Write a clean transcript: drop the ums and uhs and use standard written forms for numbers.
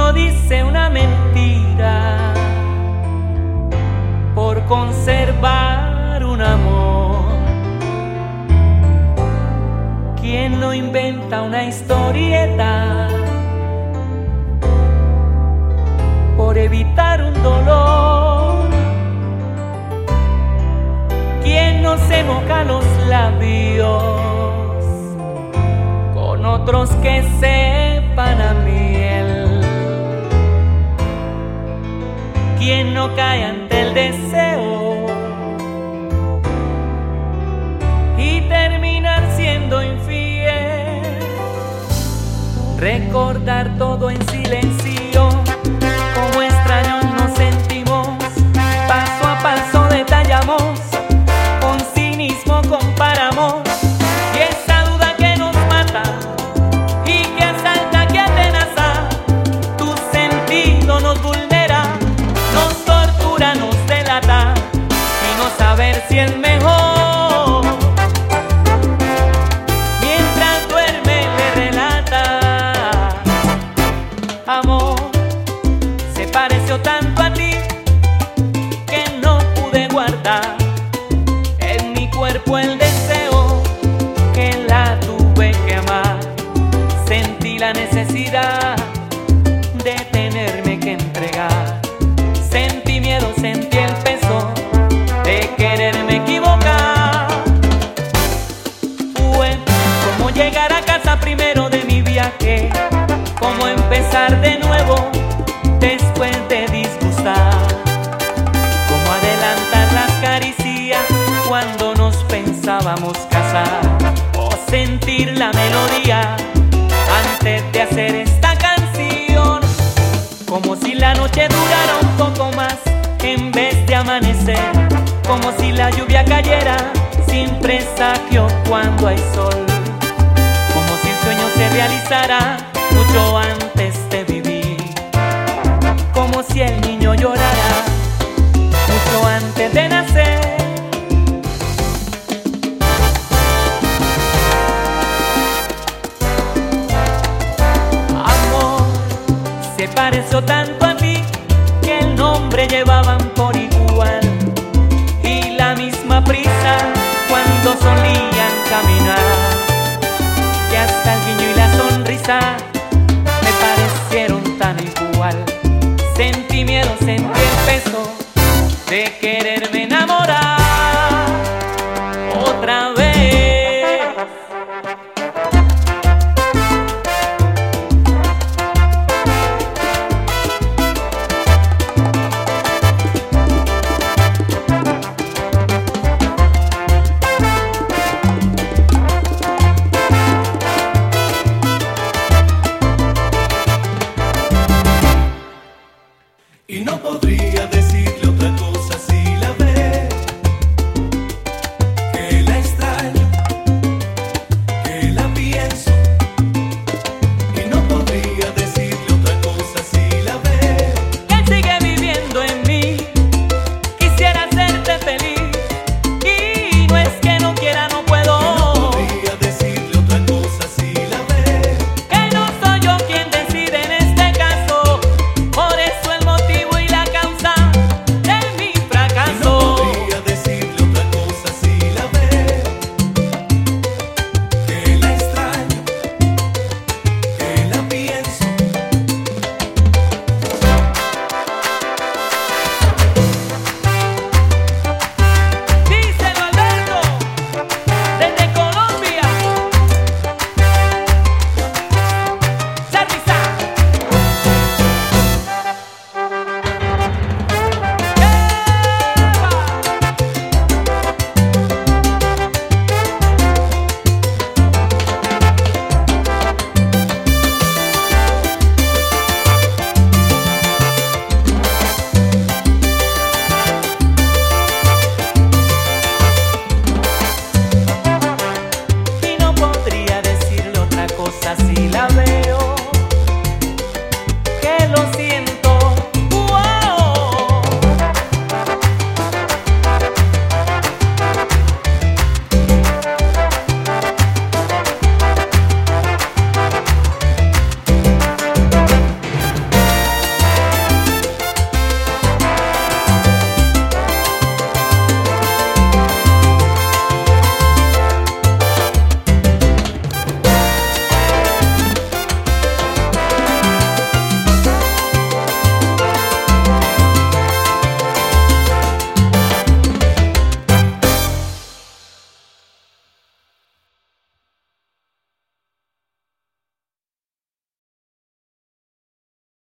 no dice una mentira por conservar un amor? ¿Quién no inventa una historieta por evitar un dolor? ¿Quién no se moja los labios con otros que sepan a miel? ¿Quién no cae ante el deseo y terminar siendo infiel? Recordar todo en silencio, como extraños nos sentimos, paso a paso detallamos, con cinismo comparamos, y esa duda que nos mata y que asalta, que atenaza, tu sentido nos vulnera, nos tortura, nos delata, y no saber si es mejor. Mientras duerme le relata: amor, se pareció tanto a ti que no pude guardar en mi cuerpo el deseo, que la tuve que amar. Sentí la necesidad de tenerme que entregar. Sentí miedo, sentí el peso de quererme equivocar. Fue como llegar a casa primero de mi viaje, como empezar de nuevo después de disgustar, como adelantar las caricias cuando nos pensábamos casar, o sentir la melodía antes de hacer esta canción, como si la noche durara un poco más en vez de amanecer, como si la lluvia cayera sin presagio cuando hay sol, como si el sueño se realizara mucho antes de vivir, como si el niño llorara mucho antes de nacer. Amor, se pareció tanto a ti que el nombre llevaban por igual, y la misma prisa cuando solían caminar, que hasta el guiño y la sonrisa